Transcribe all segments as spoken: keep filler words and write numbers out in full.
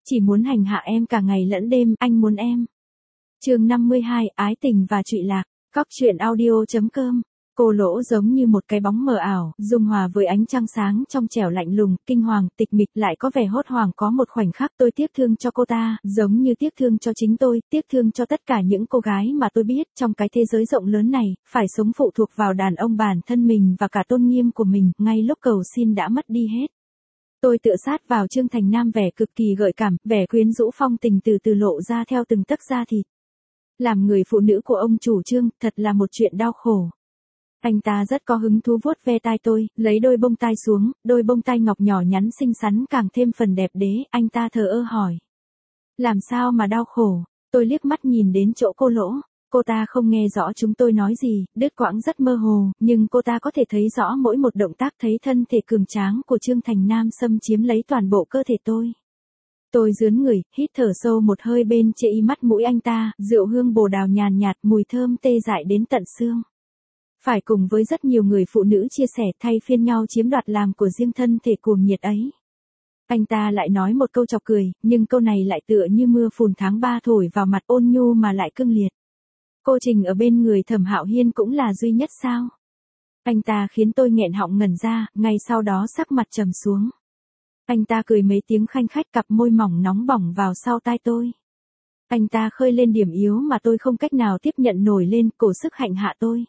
chỉ muốn hành hạ em cả ngày lẫn đêm, anh muốn em. Chương năm mươi hai, ái tình và trụy lạc. Cóc truyện audio chấm com. Cô Lỗ giống như một cái bóng mờ ảo, dung hòa với ánh trăng sáng trong trẻo lạnh lùng, kinh hoàng, tịch mịch, lại có vẻ hốt hoảng. Có một khoảnh khắc tôi tiếc thương cho cô ta, giống như tiếc thương cho chính tôi, tiếc thương cho tất cả những cô gái mà tôi biết trong cái thế giới rộng lớn này, phải sống phụ thuộc vào đàn ông bản thân mình và cả tôn nghiêm của mình, ngay lúc cầu xin đã mất đi hết. Tôi tựa sát vào Trương Thành Nam, vẻ cực kỳ gợi cảm, vẻ quyến rũ phong tình từ từ lộ ra theo từng tấc da thịt. Làm người phụ nữ của ông chủ Trương, thật là một chuyện đau khổ. Anh ta rất có hứng thú vuốt ve tai tôi, lấy đôi bông tai xuống, đôi bông tai ngọc nhỏ nhắn xinh xắn càng thêm phần đẹp đẽ. Anh ta thờ ơ hỏi: làm sao mà đau khổ? Tôi liếc mắt nhìn đến chỗ cô Lỗ. Cô ta không nghe rõ chúng tôi nói gì, đứt quãng rất mơ hồ, nhưng cô ta có thể thấy rõ mỗi một động tác, thấy thân thể cường tráng của Trương Thành Nam xâm chiếm lấy toàn bộ cơ thể tôi. Tôi rướn người, hít thở sâu một hơi bên chệ y mắt mũi anh ta, rượu hương bồ đào nhàn nhạt, mùi thơm tê dại đến tận xương. Phải cùng với rất nhiều người phụ nữ chia sẻ, thay phiên nhau chiếm đoạt làm của riêng thân thể cuồng nhiệt ấy. Anh ta lại nói một câu chọc cười, nhưng câu này lại tựa như mưa phùn tháng ba thổi vào mặt, ôn nhu mà lại cương liệt. Cô Trình ở bên người Thẩm Hạo Hiên cũng là duy nhất sao? Anh ta khiến tôi nghẹn họng ngẩn ra, ngay sau đó sắc mặt trầm xuống. Anh ta cười mấy tiếng khanh khách, cặp môi mỏng nóng bỏng vào sau tai tôi. Anh ta khơi lên điểm yếu mà tôi không cách nào tiếp nhận nổi lên, cổ sức hạnh hạ tôi.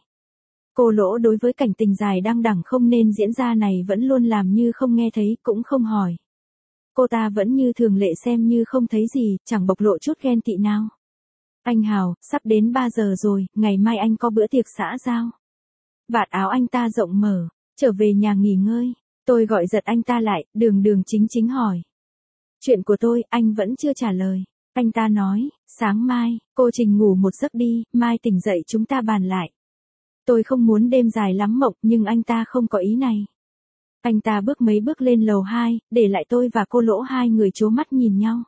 Cô Lỗ đối với cảnh tình dài đăng đẳng không nên diễn ra này vẫn luôn làm như không nghe thấy, cũng không hỏi. Cô ta vẫn như thường lệ xem như không thấy gì, chẳng bộc lộ chút ghen tị nào. Anh Hào, sắp đến ba giờ rồi, ngày mai anh có bữa tiệc xã giao. Vạt áo anh ta rộng mở, trở về nhà nghỉ ngơi. Tôi gọi giật anh ta lại, đường đường chính chính hỏi. Chuyện của tôi, anh vẫn chưa trả lời. Anh ta nói, sáng mai, cô Trình ngủ một giấc đi, mai tỉnh dậy chúng ta bàn lại. Tôi không muốn đêm dài lắm mộng, nhưng anh ta không có ý này. Anh ta bước mấy bước lên lầu hai, để lại tôi và cô Lỗ hai người trố mắt nhìn nhau.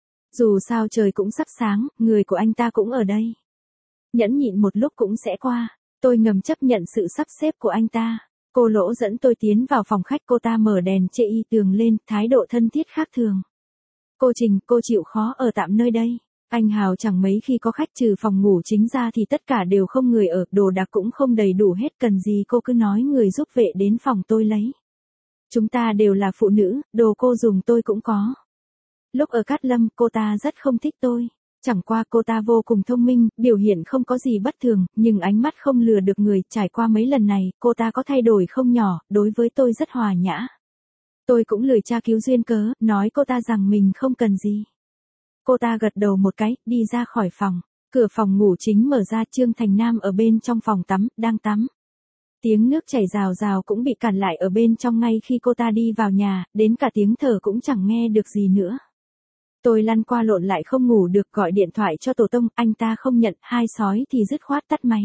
Dù sao trời cũng sắp sáng, người của anh ta cũng ở đây. Nhẫn nhịn một lúc cũng sẽ qua. Tôi ngầm chấp nhận sự sắp xếp của anh ta. Cô Lỗ dẫn tôi tiến vào phòng khách, cô ta mở đèn chê y tường lên, thái độ thân thiết khác thường. Cô Trình, cô chịu khó ở tạm nơi đây. Anh Hào chẳng mấy khi có khách, trừ phòng ngủ chính ra thì tất cả đều không người ở, đồ đạc cũng không đầy đủ hết, cần gì cô cứ nói người giúp vệ đến phòng tôi lấy. Chúng ta đều là phụ nữ, đồ cô dùng tôi cũng có. Lúc ở Cát Lâm, cô ta rất không thích tôi. Chẳng qua cô ta vô cùng thông minh, biểu hiện không có gì bất thường, nhưng ánh mắt không lừa được người. Trải qua mấy lần này, cô ta có thay đổi không nhỏ, đối với tôi rất hòa nhã. Tôi cũng lười tra cứu duyên cớ, nói cô ta rằng mình không cần gì. Cô ta gật đầu một cái, đi ra khỏi phòng. Cửa phòng ngủ chính mở ra, Trương Thành Nam ở bên trong phòng tắm, đang tắm. Tiếng nước chảy rào rào cũng bị cản lại ở bên trong ngay khi cô ta đi vào nhà, đến cả tiếng thở cũng chẳng nghe được gì nữa. Tôi lăn qua lộn lại không ngủ được, gọi điện thoại cho Tổ Tông, anh ta không nhận, hai sói thì dứt khoát tắt máy.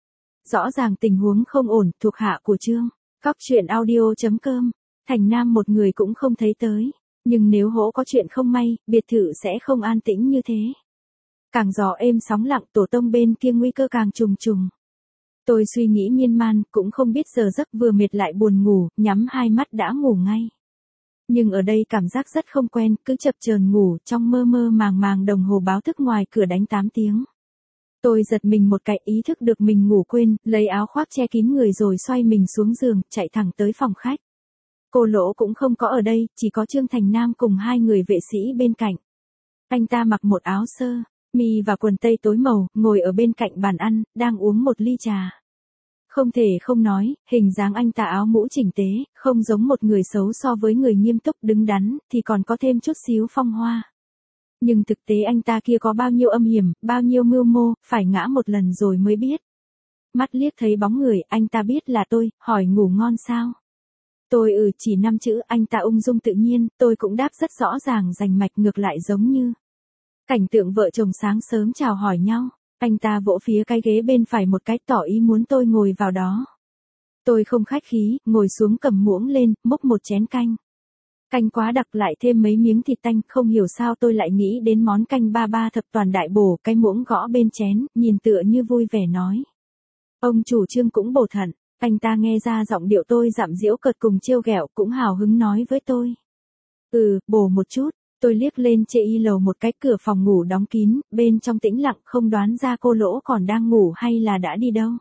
Rõ ràng tình huống không ổn, thuộc hạ của Trương. Cóc truyện audio chấm com. Thành Nam một người cũng không thấy tới. Nhưng nếu hỗ có chuyện không may, biệt thự sẽ không an tĩnh như thế. Càng gió êm sóng lặng, Tổ Tông bên kia nguy cơ càng trùng trùng. Tôi suy nghĩ miên man, cũng không biết giờ giấc, vừa mệt lại buồn ngủ, nhắm hai mắt đã ngủ ngay. Nhưng ở đây cảm giác rất không quen, cứ chập chờn ngủ, trong mơ mơ màng màng đồng hồ báo thức ngoài cửa đánh tám tiếng. Tôi giật mình một cái, ý thức được mình ngủ quên, lấy áo khoác che kín người rồi xoay mình xuống giường, chạy thẳng tới phòng khách. Cô Lỗ cũng không có ở đây, chỉ có Trương Thành Nam cùng hai người vệ sĩ bên cạnh. Anh ta mặc một áo sơ mi và quần tây tối màu, ngồi ở bên cạnh bàn ăn, đang uống một ly trà. Không thể không nói, hình dáng anh ta áo mũ chỉnh tế, không giống một người xấu, so với người nghiêm túc đứng đắn, thì còn có thêm chút xíu phong hoa. Nhưng thực tế anh ta kia có bao nhiêu âm hiểm, bao nhiêu mưu mô, phải ngã một lần rồi mới biết. Mắt liếc thấy bóng người, anh ta biết là tôi, hỏi ngủ ngon sao? Tôi ừ chỉ năm chữ, anh ta ung dung tự nhiên, tôi cũng đáp rất rõ ràng rành mạch, ngược lại giống như cảnh tượng vợ chồng sáng sớm chào hỏi nhau. Anh ta vỗ phía cái ghế bên phải một cái, tỏ ý muốn tôi ngồi vào đó. Tôi không khách khí, ngồi xuống cầm muỗng lên, múc một chén canh. Canh quá đặc, lại thêm mấy miếng thịt tanh, không hiểu sao tôi lại nghĩ đến món canh ba ba thập toàn đại bổ. Cái muỗng gõ bên chén, nhìn tựa như vui vẻ nói. Ông chủ Trương cũng bổ thận. Anh ta nghe ra giọng điệu tôi dặm diễu cợt cùng trêu ghẹo, cũng hào hứng nói với tôi. Ừ, bổ một chút. Tôi liếc lên chê y lầu một cái, cửa phòng ngủ đóng kín, bên trong tĩnh lặng, không đoán ra cô Lỗ còn đang ngủ hay là đã đi đâu.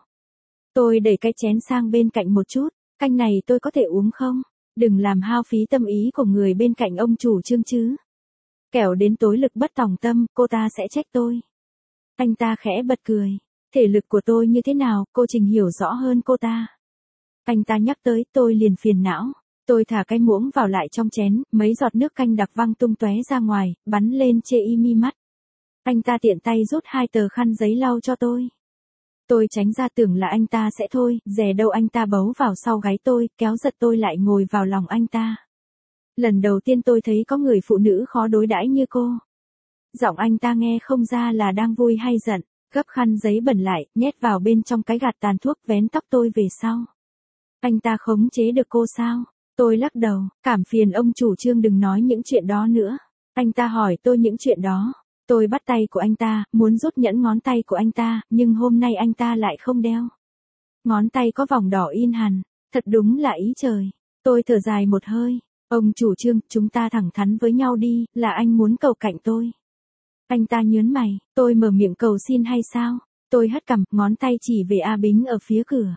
Tôi đẩy cái chén sang bên cạnh một chút, canh này tôi có thể uống không? Đừng làm hao phí tâm ý của người bên cạnh ông chủ Trương chứ. Kẻo đến tối lực bất tòng tâm, cô ta sẽ trách tôi. Anh ta khẽ bật cười. Thể lực của tôi như thế nào, cô Trình hiểu rõ hơn cô ta. Anh ta nhắc tới, tôi liền phiền não. Tôi thả cái muỗng vào lại trong chén, mấy giọt nước canh đặc văng tung tóe ra ngoài, bắn lên chê y mi mắt. Anh ta tiện tay rút hai tờ khăn giấy lau cho tôi. Tôi tránh ra tưởng là anh ta sẽ thôi, dè đâu anh ta bấu vào sau gáy tôi, kéo giật tôi lại ngồi vào lòng anh ta. Lần đầu tiên tôi thấy có người phụ nữ khó đối đãi như cô. Giọng anh ta nghe không ra là đang vui hay giận, gấp khăn giấy bẩn lại, nhét vào bên trong cái gạt tàn thuốc vén tóc tôi về sau. Anh ta khống chế được cô sao? Tôi lắc đầu, cảm phiền ông chủ Trương đừng nói những chuyện đó nữa. Anh ta hỏi tôi những chuyện đó. Tôi bắt tay của anh ta, muốn rút nhẫn ngón tay của anh ta, nhưng hôm nay anh ta lại không đeo. Ngón tay có vòng đỏ in hằn, thật đúng là ý trời. Tôi thở dài một hơi, ông chủ Trương, chúng ta thẳng thắn với nhau đi, là anh muốn cầu cạnh tôi. Anh ta nhớn mày, tôi mở miệng cầu xin hay sao? Tôi hất cằm, ngón tay chỉ về A Bính ở phía cửa.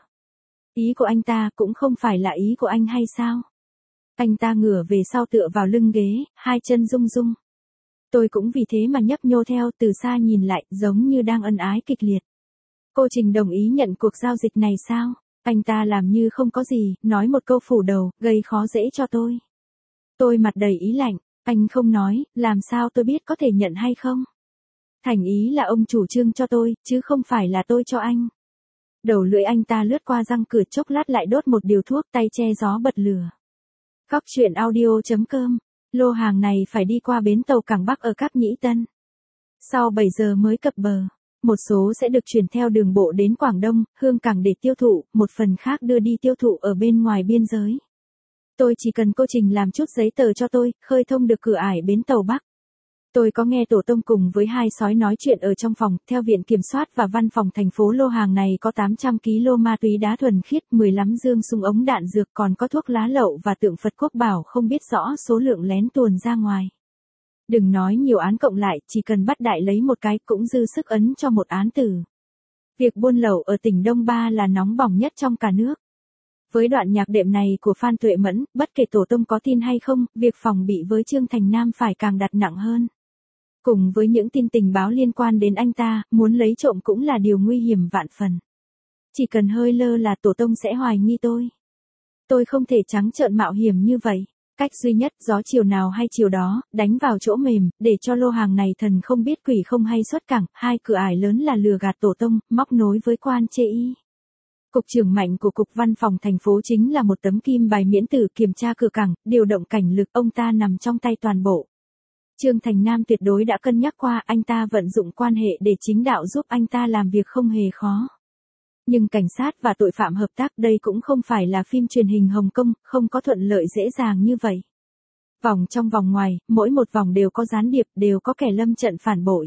Ý của anh ta cũng không phải là ý của anh hay sao? Anh ta ngửa về sau tựa vào lưng ghế, hai chân rung rung. Tôi cũng vì thế mà nhấp nhô theo, từ xa nhìn lại, giống như đang ân ái kịch liệt. Cô Trình đồng ý nhận cuộc giao dịch này sao? Anh ta làm như không có gì, nói một câu phủ đầu, gây khó dễ cho tôi. Tôi mặt đầy ý lạnh, anh không nói, làm sao tôi biết có thể nhận hay không? Thành ý là ông chủ Trương cho tôi, chứ không phải là tôi cho anh. Đầu lưỡi anh ta lướt qua răng cửa, chốc lát lại đốt một điều thuốc, tay che gió bật lửa. Góc truyện audio chấm com. Lô hàng này phải đi qua bến tàu cảng Bắc ở Cáp Nhĩ Tân. Sau bảy giờ mới cập bờ. Một số sẽ được chuyển theo đường bộ đến Quảng Đông, Hương Cảng để tiêu thụ, một phần khác đưa đi tiêu thụ ở bên ngoài biên giới. Tôi chỉ cần cô Trình làm chút giấy tờ cho tôi, khơi thông được cửa ải bến tàu Bắc. Tôi có nghe tổ tông cùng với hai sói nói chuyện ở trong phòng, theo Viện Kiểm soát và Văn phòng thành phố lô hàng này có tám trăm ki lô gam ma túy đá thuần khiết, mười lăm dương súng ống đạn dược, còn có thuốc lá lậu và tượng Phật Quốc Bảo không biết rõ số lượng lén tuồn ra ngoài. Đừng nói nhiều án cộng lại, chỉ cần bắt đại lấy một cái cũng dư sức ấn cho một án tử. Việc buôn lậu ở tỉnh Đông Ba là nóng bỏng nhất trong cả nước. Với đoạn nhạc đệm này của Phan Tuệ Mẫn, bất kể tổ tông có tin hay không, việc phòng bị với Trương Thành Nam phải càng đặt nặng hơn. Cùng với những tin tình báo liên quan đến anh ta, muốn lấy trộm cũng là điều nguy hiểm vạn phần. Chỉ cần hơi lơ là tổ tông sẽ hoài nghi tôi. Tôi không thể trắng trợn mạo hiểm như vậy. Cách duy nhất, gió chiều nào hay chiều đó, đánh vào chỗ mềm, để cho lô hàng này thần không biết quỷ không hay xuất cảng, hai cửa ải lớn là lừa gạt tổ tông, móc nối với quan chê y. Cục trưởng mạnh của Cục Văn phòng thành phố chính là một tấm kim bài miễn tử kiểm tra cửa cảng, điều động cảnh lực, ông ta nằm trong tay toàn bộ. Trương Thành Nam tuyệt đối đã cân nhắc qua, anh ta vận dụng quan hệ để chính đạo giúp anh ta làm việc không hề khó. Nhưng cảnh sát và tội phạm hợp tác đây cũng không phải là phim truyền hình Hồng Kông, không có thuận lợi dễ dàng như vậy. Vòng trong vòng ngoài, mỗi một vòng đều có gián điệp, đều có kẻ lâm trận phản bội.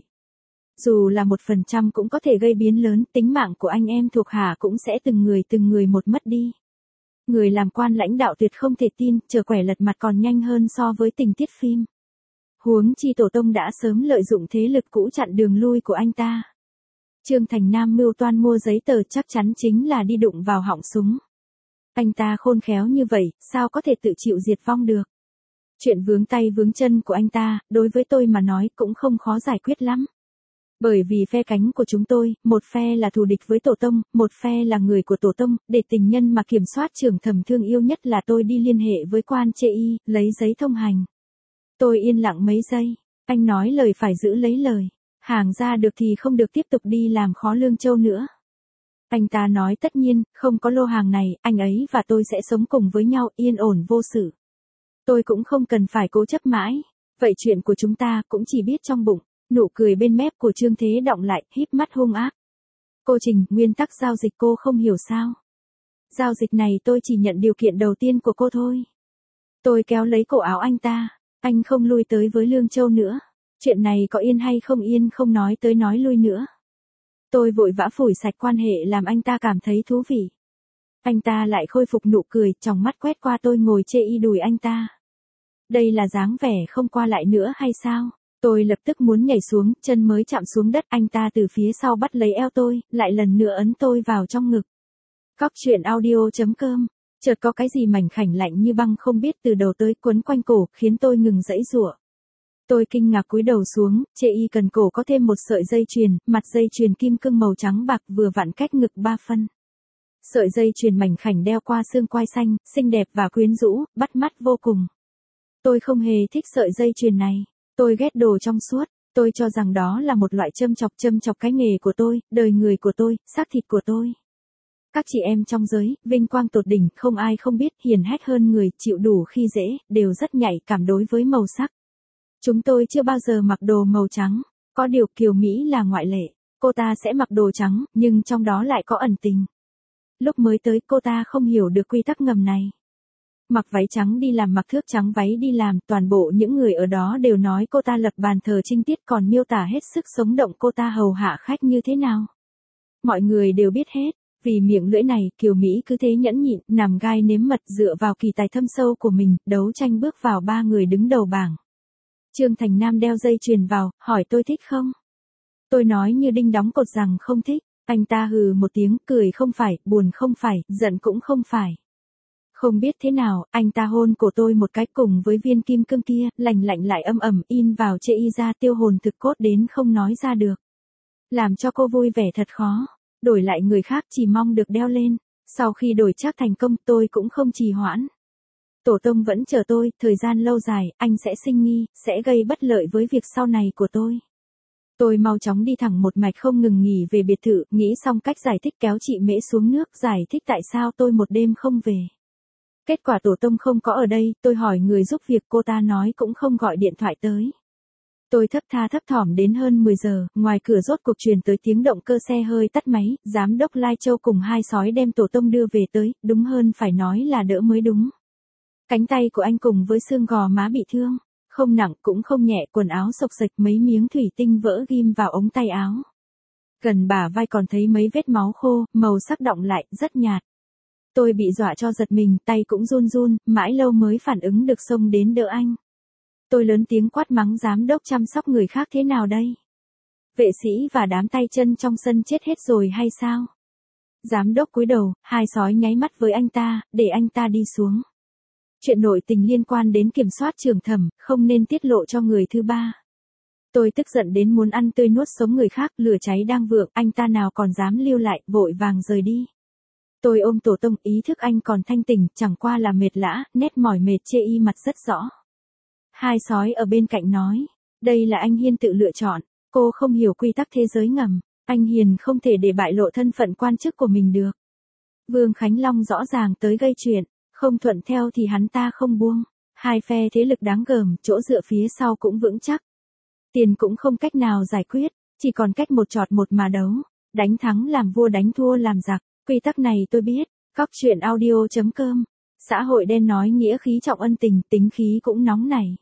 Dù là một phần trăm cũng có thể gây biến lớn, tính mạng của anh em thuộc hạ cũng sẽ từng người từng người một mất đi. Người làm quan lãnh đạo tuyệt không thể tin, chờ quẻ lật mặt còn nhanh hơn so với tình tiết phim. Huống chi tổ tông đã sớm lợi dụng thế lực cũ chặn đường lui của anh ta. Trương Thành Nam mưu toan mua giấy tờ chắc chắn chính là đi đụng vào họng súng. Anh ta khôn khéo như vậy, sao có thể tự chịu diệt vong được? Chuyện vướng tay vướng chân của anh ta, đối với tôi mà nói cũng không khó giải quyết lắm. Bởi vì phe cánh của chúng tôi, một phe là thù địch với tổ tông, một phe là người của tổ tông, để tình nhân mà kiểm soát trưởng thẩm thương yêu nhất là tôi đi liên hệ với quan chê y, lấy giấy thông hành. Tôi yên lặng mấy giây, anh nói lời phải giữ lấy lời. Hàng ra được thì không được tiếp tục đi làm khó Lương Châu nữa. Anh ta nói tất nhiên, không có lô hàng này, anh ấy và tôi sẽ sống cùng với nhau yên ổn vô sự. Tôi cũng không cần phải cố chấp mãi. Vậy chuyện của chúng ta cũng chỉ biết trong bụng. Nụ cười bên mép của Trương Thế Động lại, híp mắt hung ác. Cô Trình, nguyên tắc giao dịch cô không hiểu sao? Giao dịch này tôi chỉ nhận điều kiện đầu tiên của cô thôi. Tôi kéo lấy cổ áo anh ta. Anh không lui tới với Lương Châu nữa. Chuyện này có yên hay không yên không nói tới nói lui nữa. Tôi vội vã phủi sạch quan hệ làm anh ta cảm thấy thú vị. Anh ta lại khôi phục nụ cười, tròng mắt quét qua tôi ngồi chê y đùi anh ta. Đây là dáng vẻ không qua lại nữa hay sao? Tôi lập tức muốn nhảy xuống, chân mới chạm xuống đất, anh ta từ phía sau bắt lấy eo tôi, lại lần nữa ấn tôi vào trong ngực. Cóc truyện audio chấm com. Chợt có cái gì mảnh khảnh lạnh như băng không biết từ đầu tới quấn quanh cổ, khiến tôi ngừng giãy giụa. Tôi kinh ngạc cúi đầu xuống, chê y cần cổ có thêm một sợi dây chuyền, mặt dây chuyền kim cương màu trắng bạc vừa vặn cách ngực ba phân. Sợi dây chuyền mảnh khảnh đeo qua xương quai xanh, xinh đẹp và quyến rũ, bắt mắt vô cùng. Tôi không hề thích sợi dây chuyền này. Tôi ghét đồ trong suốt. Tôi cho rằng đó là một loại châm chọc châm chọc cái nghề của tôi, đời người của tôi, xác thịt của tôi. Các chị em trong giới, vinh quang tột đỉnh, không ai không biết, hiền hách hơn người, chịu đủ khi dễ, đều rất nhạy cảm đối với màu sắc. Chúng tôi chưa bao giờ mặc đồ màu trắng. Có điều Kiều Mỹ là ngoại lệ. Cô ta sẽ mặc đồ trắng, nhưng trong đó lại có ẩn tình. Lúc mới tới cô ta không hiểu được quy tắc ngầm này. Mặc váy trắng đi làm, mặc thước trắng váy đi làm, toàn bộ những người ở đó đều nói cô ta lập bàn thờ trinh tiết, còn miêu tả hết sức sống động cô ta hầu hạ khách như thế nào. Mọi người đều biết hết, vì miệng lưỡi này, Kiều Mỹ cứ thế nhẫn nhịn, nằm gai nếm mật dựa vào kỳ tài thâm sâu của mình, đấu tranh bước vào ba người đứng đầu bảng. Trương Thành Nam đeo dây chuyền vào, hỏi tôi thích không? Tôi nói như đinh đóng cột rằng không thích, anh ta hừ một tiếng, cười không phải, buồn không phải, giận cũng không phải. Không biết thế nào, anh ta hôn cổ tôi một cái cùng với viên kim cương kia, lành lạnh lại âm ầm in vào chê y ra, tiêu hồn thực cốt đến không nói ra được. Làm cho cô vui vẻ thật khó, đổi lại người khác chỉ mong được đeo lên, sau khi đổi chắc thành công tôi cũng không trì hoãn. Tổ tông vẫn chờ tôi, thời gian lâu dài, anh sẽ sinh nghi, sẽ gây bất lợi với việc sau này của tôi. Tôi mau chóng đi thẳng một mạch không ngừng nghỉ về biệt thự, nghĩ xong cách giải thích kéo chị Mễ xuống nước, giải thích tại sao tôi một đêm không về. Kết quả tổ tông không có ở đây, tôi hỏi người giúp việc, cô ta nói cũng không gọi điện thoại tới. Tôi thấp tha thấp thỏm đến hơn mười giờ, ngoài cửa rốt cuộc truyền tới tiếng động cơ xe hơi tắt máy, giám đốc Lai Châu cùng hai sói đem tổ tông đưa về tới, đúng hơn phải nói là đỡ mới đúng. Cánh tay của anh cùng với xương gò má bị thương, không nặng cũng không nhẹ, quần áo xộc xệch, mấy miếng thủy tinh vỡ ghim vào ống tay áo. Gần bả vai còn thấy mấy vết máu khô, màu sắc đọng lại, rất nhạt. Tôi bị dọa cho giật mình, tay cũng run run, mãi lâu mới phản ứng được xông đến đỡ anh. Tôi lớn tiếng quát mắng giám đốc chăm sóc người khác thế nào đây? Vệ sĩ và đám tay chân trong sân chết hết rồi hay sao? Giám đốc cúi đầu, hai sói nháy mắt với anh ta, để anh ta đi xuống. Chuyện nội tình liên quan đến kiểm soát trường thẩm, không nên tiết lộ cho người thứ ba. Tôi tức giận đến muốn ăn tươi nuốt sống người khác, lửa cháy đang vượng, anh ta nào còn dám lưu lại, vội vàng rời đi. Tôi ôm tổ tông, ý thức anh còn thanh tỉnh, chẳng qua là mệt lã, nét mỏi mệt chê y mặt rất rõ. Hai sói ở bên cạnh nói, đây là anh Hiên tự lựa chọn, cô không hiểu quy tắc thế giới ngầm, anh Hiền không thể để bại lộ thân phận quan chức của mình được. Vương Khánh Long rõ ràng tới gây chuyện, không thuận theo thì hắn ta không buông. Hai phe thế lực đáng gờm, chỗ dựa phía sau cũng vững chắc. Tiền cũng không cách nào giải quyết, chỉ còn cách một chọt một mà đấu, đánh thắng làm vua đánh thua làm giặc. Quy tắc này tôi biết, cóc truyện audio chấm com. Xã hội đen nói nghĩa khí trọng ân tình, tính khí cũng nóng nảy.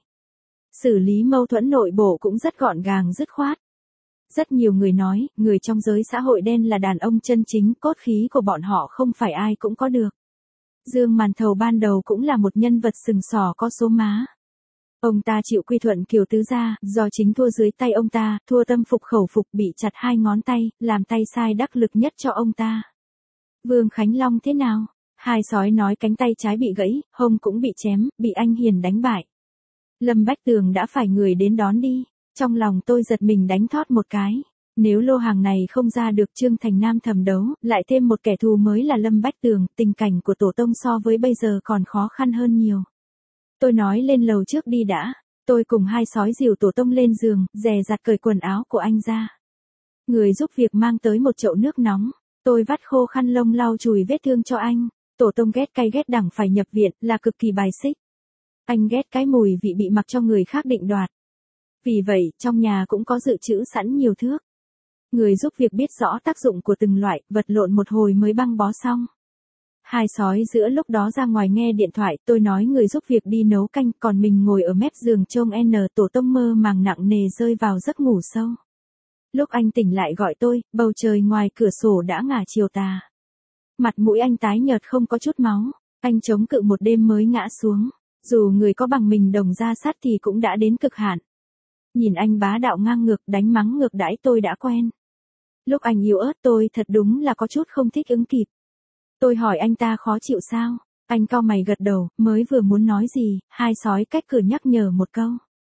Xử lý mâu thuẫn nội bộ cũng rất gọn gàng dứt khoát. Rất nhiều người nói, người trong giới xã hội đen là đàn ông chân chính, cốt khí của bọn họ không phải ai cũng có được. Dương Màn Thầu ban đầu cũng là một nhân vật sừng sỏ có số má. Ông ta chịu quy thuận Kiều Tứ gia, do chính thua dưới tay ông ta, thua tâm phục khẩu phục, bị chặt hai ngón tay, làm tay sai đắc lực nhất cho ông ta. Vương Khánh Long thế nào? Hai sói nói cánh tay trái bị gãy, hông cũng bị chém, bị anh Hiền đánh bại. Lâm Bách Tường đã phải người đến đón đi. Trong lòng tôi giật mình đánh thót một cái. Nếu lô hàng này không ra được Trương Thành Nam thẩm đấu, lại thêm một kẻ thù mới là Lâm Bách Tường, tình cảnh của tổ tông so với bây giờ còn khó khăn hơn nhiều. Tôi nói lên lầu trước đi đã. Tôi cùng hai sói dìu tổ tông lên giường, dè dặt cởi quần áo của anh ra. Người giúp việc mang tới một chậu nước nóng. Tôi vắt khô khăn lông lau chùi vết thương cho anh. Tổ tông ghét cay ghét đắng phải nhập viện, là cực kỳ bài xích. Anh ghét cái mùi vị bị mặc cho người khác định đoạt. Vì vậy, trong nhà cũng có dự trữ sẵn nhiều thước. Người giúp việc biết rõ tác dụng của từng loại, vật lộn một hồi mới băng bó xong. Hai sói giữa lúc đó ra ngoài nghe điện thoại, tôi nói người giúp việc đi nấu canh, còn mình ngồi ở mép giường trông N. Tổ tông mơ màng nặng nề rơi vào giấc ngủ sâu. Lúc anh tỉnh lại gọi tôi, bầu trời ngoài cửa sổ đã ngả chiều tà. Mặt mũi anh tái nhợt không có chút máu, anh chống cự một đêm mới ngã xuống. Dù người có bằng mình đồng ra sắt thì cũng đã đến cực hạn. Nhìn anh bá đạo ngang ngược đánh mắng ngược đãi tôi đã quen. Lúc anh yếu ớt tôi thật đúng là có chút không thích ứng kịp. Tôi hỏi anh ta khó chịu sao? Anh cau mày gật đầu, mới vừa muốn nói gì, hai sói cách cửa nhắc nhở một câu.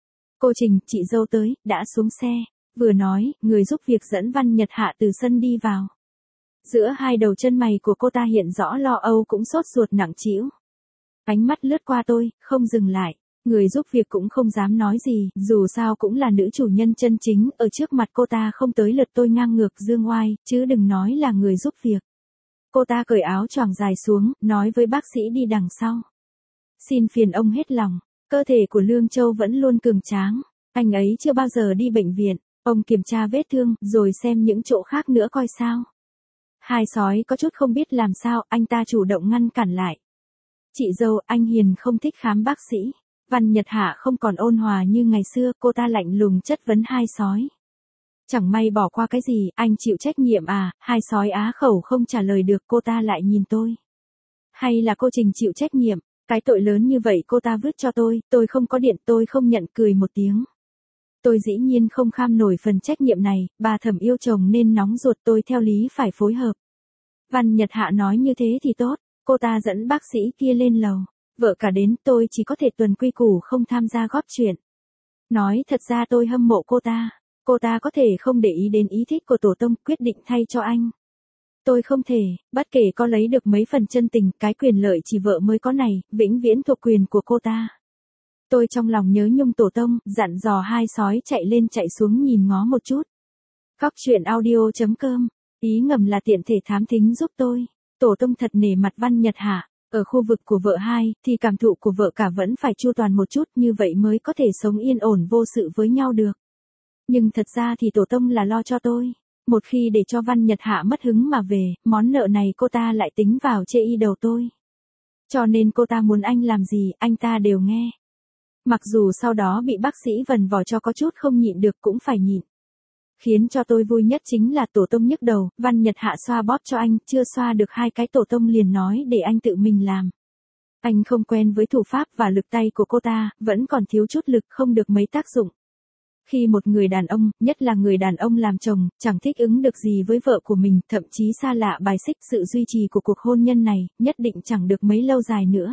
Cô Trình, chị dâu tới, đã xuống xe. Vừa nói, người giúp việc dẫn Văn Nhật Hạ từ sân đi vào. Giữa hai đầu chân mày của cô ta hiện rõ lo âu cũng sốt ruột nặng trĩu. Ánh mắt lướt qua tôi, không dừng lại. Người giúp việc cũng không dám nói gì, dù sao cũng là nữ chủ nhân chân chính, ở trước mặt cô ta không tới lượt tôi ngang ngược dương oai, chứ đừng nói là người giúp việc. Cô ta cởi áo choàng dài xuống, nói với bác sĩ đi đằng sau. Xin phiền ông hết lòng, cơ thể của Lương Châu vẫn luôn cường tráng, anh ấy chưa bao giờ đi bệnh viện, ông kiểm tra vết thương, rồi xem những chỗ khác nữa coi sao. Hai sói có chút không biết làm sao, anh ta chủ động ngăn cản lại. Chị dâu, anh Hiền không thích khám bác sĩ. Văn Nhật Hạ không còn ôn hòa như ngày xưa, cô ta lạnh lùng chất vấn hai sói. Chẳng may bỏ qua cái gì, anh chịu trách nhiệm à? Hai sói á khẩu không trả lời được, cô ta lại nhìn tôi. Hay là cô Trình chịu trách nhiệm, cái tội lớn như vậy cô ta vứt cho tôi, tôi không có điện, tôi không nhận, cười một tiếng. Tôi dĩ nhiên không kham nổi phần trách nhiệm này, bà Thẩm yêu chồng nên nóng ruột, tôi theo lý phải phối hợp. Văn Nhật Hạ nói như thế thì tốt, cô ta dẫn bác sĩ kia lên lầu. Vợ cả đến, tôi chỉ có thể tuần quy củ không tham gia góp chuyện. Nói thật ra tôi hâm mộ cô ta. Cô ta có thể không để ý đến ý thích của tổ tông, quyết định thay cho anh. Tôi không thể, bất kể có lấy được mấy phần chân tình, cái quyền lợi chỉ vợ mới có này, vĩnh viễn thuộc quyền của cô ta. Tôi trong lòng nhớ nhung tổ tông, dặn dò hai sói chạy lên chạy xuống nhìn ngó một chút. Góc chuyện audio chấm com, ý ngầm là tiện thể thám thính giúp tôi. Tổ tông thật nể mặt Văn Nhật Hạ. Ở khu vực của vợ hai, thì cảm thụ của vợ cả vẫn phải chu toàn một chút, như vậy mới có thể sống yên ổn vô sự với nhau được. Nhưng thật ra thì tổ tông là lo cho tôi. Một khi để cho Văn Nhật Hạ mất hứng mà về, món nợ này cô ta lại tính vào chê y đầu tôi. Cho nên cô ta muốn anh làm gì, anh ta đều nghe. Mặc dù sau đó bị bác sĩ vần vò cho có chút không nhịn được cũng phải nhịn. Khiến cho tôi vui nhất chính là tổ tông nhức đầu, Văn Nhật Hạ xoa bóp cho anh, chưa xoa được hai cái tổ tông liền nói để anh tự mình làm. Anh không quen với thủ pháp và lực tay của cô ta, vẫn còn thiếu chút lực, không được mấy tác dụng. Khi một người đàn ông, nhất là người đàn ông làm chồng, chẳng thích ứng được gì với vợ của mình, thậm chí xa lạ bài xích, sự duy trì của cuộc hôn nhân này, nhất định chẳng được mấy lâu dài nữa.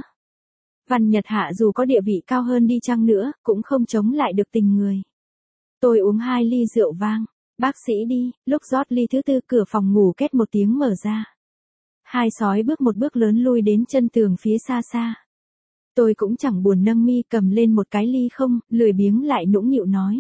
Văn Nhật Hạ dù có địa vị cao hơn đi chăng nữa, cũng không chống lại được tình người. Tôi uống hai ly rượu vang. Bác sĩ đi, lúc rót ly thứ tư cửa phòng ngủ két một tiếng mở ra. Hai sói bước một bước lớn lui đến chân tường phía xa xa. Tôi cũng chẳng buồn nâng mi cầm lên một cái ly không, lười biếng lại nũng nịu nói.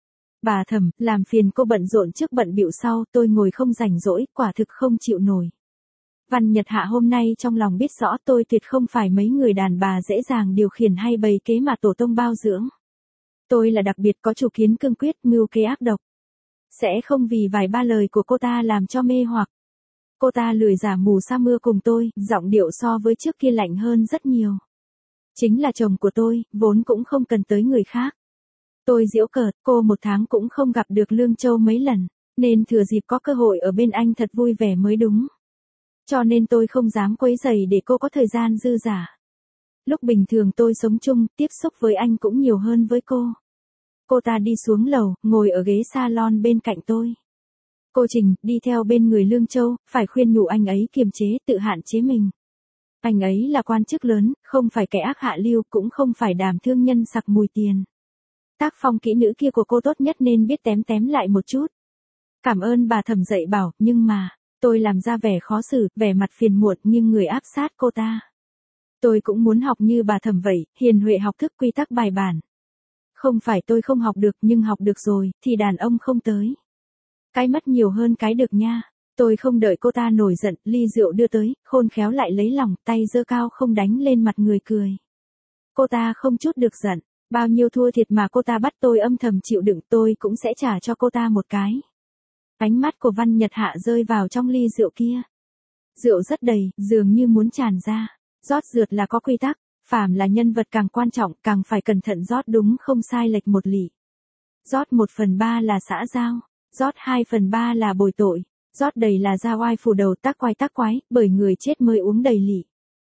Bà Thẩm, làm phiền cô bận rộn trước bận bịu sau, tôi ngồi không rảnh rỗi, quả thực không chịu nổi. Văn Nhật Hạ hôm nay trong lòng biết rõ tôi tuyệt không phải mấy người đàn bà dễ dàng điều khiển hay bày kế mà tổ tông bao dưỡng. Tôi là đặc biệt có chủ kiến cương quyết, mưu kế ác độc. Sẽ không vì vài ba lời của cô ta làm cho mê hoặc. Cô ta lười giả mù sa mưa cùng tôi, giọng điệu so với trước kia lạnh hơn rất nhiều. Chính là chồng của tôi, vốn cũng không cần tới người khác. Tôi giễu cợt, cô một tháng cũng không gặp được Lương Châu mấy lần, nên thừa dịp có cơ hội ở bên anh thật vui vẻ mới đúng. Cho nên tôi không dám quấy rầy để cô có thời gian dư dả. Lúc bình thường tôi sống chung, tiếp xúc với anh cũng nhiều hơn với cô. Cô ta đi xuống lầu, ngồi ở ghế salon bên cạnh tôi. Cô Trình, đi theo bên người Lương Châu, phải khuyên nhủ anh ấy kiềm chế, tự hạn chế mình. Anh ấy là quan chức lớn, không phải kẻ ác hạ lưu, cũng không phải đàm thương nhân sặc mùi tiền. Tác phong kỹ nữ kia của cô tốt nhất nên biết tém tém lại một chút. Cảm ơn bà Thẩm dạy bảo, nhưng mà, tôi làm ra vẻ khó xử, vẻ mặt phiền muộn nhưng người áp sát cô ta. Tôi cũng muốn học như bà Thẩm vậy, hiền huệ học thức quy tắc bài bản. Không phải tôi không học được nhưng học được rồi, thì đàn ông không tới. Cái mất nhiều hơn cái được nha. Tôi không đợi cô ta nổi giận, ly rượu đưa tới, khôn khéo lại lấy lòng, tay giơ cao không đánh lên mặt người cười. Cô ta không chút được giận, bao nhiêu thua thiệt mà cô ta bắt tôi âm thầm chịu đựng tôi cũng sẽ trả cho cô ta một cái. Ánh mắt của Văn Nhật Hạ rơi vào trong ly rượu kia. Rượu rất đầy, dường như muốn tràn ra. Rót rượt là có quy tắc, phàm là nhân vật càng quan trọng càng phải cẩn thận rót đúng không sai lệch một lị. Rót một phần ba là xã giao, rót hai phần ba là bồi tội, rót đầy là ra oai phủ đầu tác quái tác quái, bởi người chết mới uống đầy lị.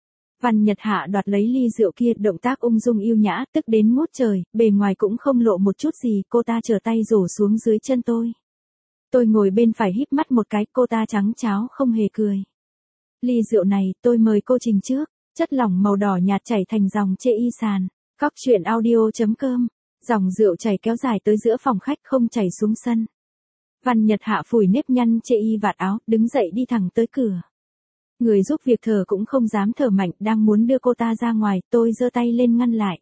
Văn Nhật Hạ đoạt lấy ly rượu kia, động tác ung dung yêu nhã, tức đến ngút trời, bề ngoài cũng không lộ một chút gì, cô ta trở tay rổ xuống dưới chân tôi. Tôi ngồi bên phải híp mắt một cái, cô ta trắng tráo không hề cười. Ly rượu này, tôi mời cô trình trước, chất lỏng màu đỏ nhạt chảy thành dòng chê y sàn. Cóc truyện audio chấm com, dòng rượu chảy kéo dài tới giữa phòng khách không chảy xuống sân. Văn Nhật Hạ phủi nếp nhăn chê y vạt áo, đứng dậy đi thẳng tới cửa. Người giúp việc thở cũng không dám thở mạnh, đang muốn đưa cô ta ra ngoài, tôi giơ tay lên ngăn lại.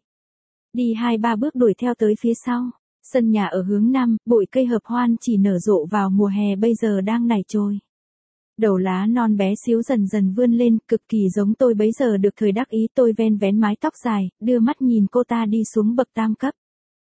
Đi hai ba bước đuổi theo tới phía sau. Sân nhà ở hướng nam, bụi cây hợp hoan chỉ nở rộ vào mùa hè bây giờ đang nảy trồi. Đầu lá non bé xíu dần dần vươn lên, cực kỳ giống tôi bấy giờ được thời đắc ý. Tôi ven vén mái tóc dài, đưa mắt nhìn cô ta đi xuống bậc tam cấp.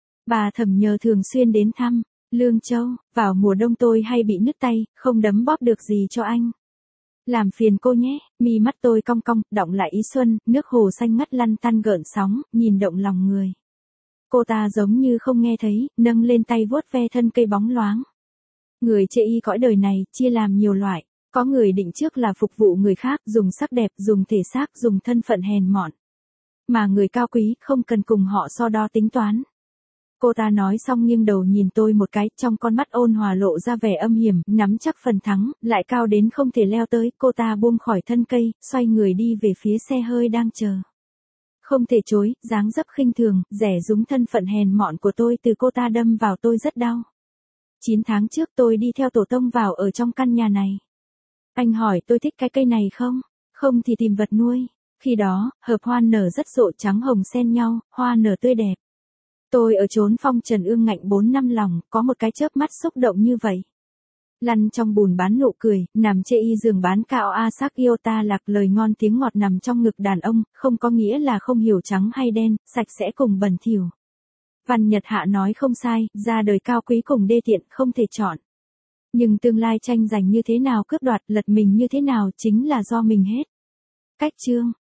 Bà Thẩm nhờ thường xuyên đến thăm. Lương Châu, vào mùa đông tôi hay bị nứt tay, không đấm bóp được gì cho anh. Làm phiền cô nhé. Mi mắt tôi cong cong, đọng lại ý xuân, nước hồ xanh ngắt lăn tăn gợn sóng, nhìn động lòng người. Cô ta giống như không nghe thấy, nâng lên tay vuốt ve thân cây bóng loáng. Người chê y cõi đời này, chia làm nhiều loại. Có người định trước là phục vụ người khác, dùng sắc đẹp, dùng thể xác, dùng thân phận hèn mọn. Mà người cao quý, không cần cùng họ so đo tính toán. Cô ta nói xong nghiêng đầu nhìn tôi một cái, trong con mắt ôn hòa lộ ra vẻ âm hiểm, nắm chắc phần thắng, lại cao đến không thể leo tới. Cô ta buông khỏi thân cây, xoay người đi về phía xe hơi đang chờ. Không thể chối, dáng dấp khinh thường, rẻ rúng thân phận hèn mọn của tôi từ cô ta đâm vào tôi rất đau. Chín tháng trước tôi đi theo tổ tông vào ở trong căn nhà này. Anh hỏi tôi thích cái cây này không? Không thì tìm vật nuôi. Khi đó, hợp hoan nở rất rộ, trắng hồng xen nhau, hoa nở tươi đẹp. Tôi ở chốn phong trần ương ngạnh bốn năm lòng, có một cái chớp mắt xúc động như vậy. Lăn trong bùn bán nụ cười, nằm chê y giường bán cao a sắc yêu ta lạc, lời ngon tiếng ngọt nằm trong ngực đàn ông, không có nghĩa là không hiểu trắng hay đen, sạch sẽ cùng bẩn thỉu. Văn Nhật Hạ nói không sai, ra đời cao quý cùng đê tiện không thể chọn. Nhưng tương lai tranh giành như thế nào, cướp đoạt, lật mình như thế nào chính là do mình hết. Cách chương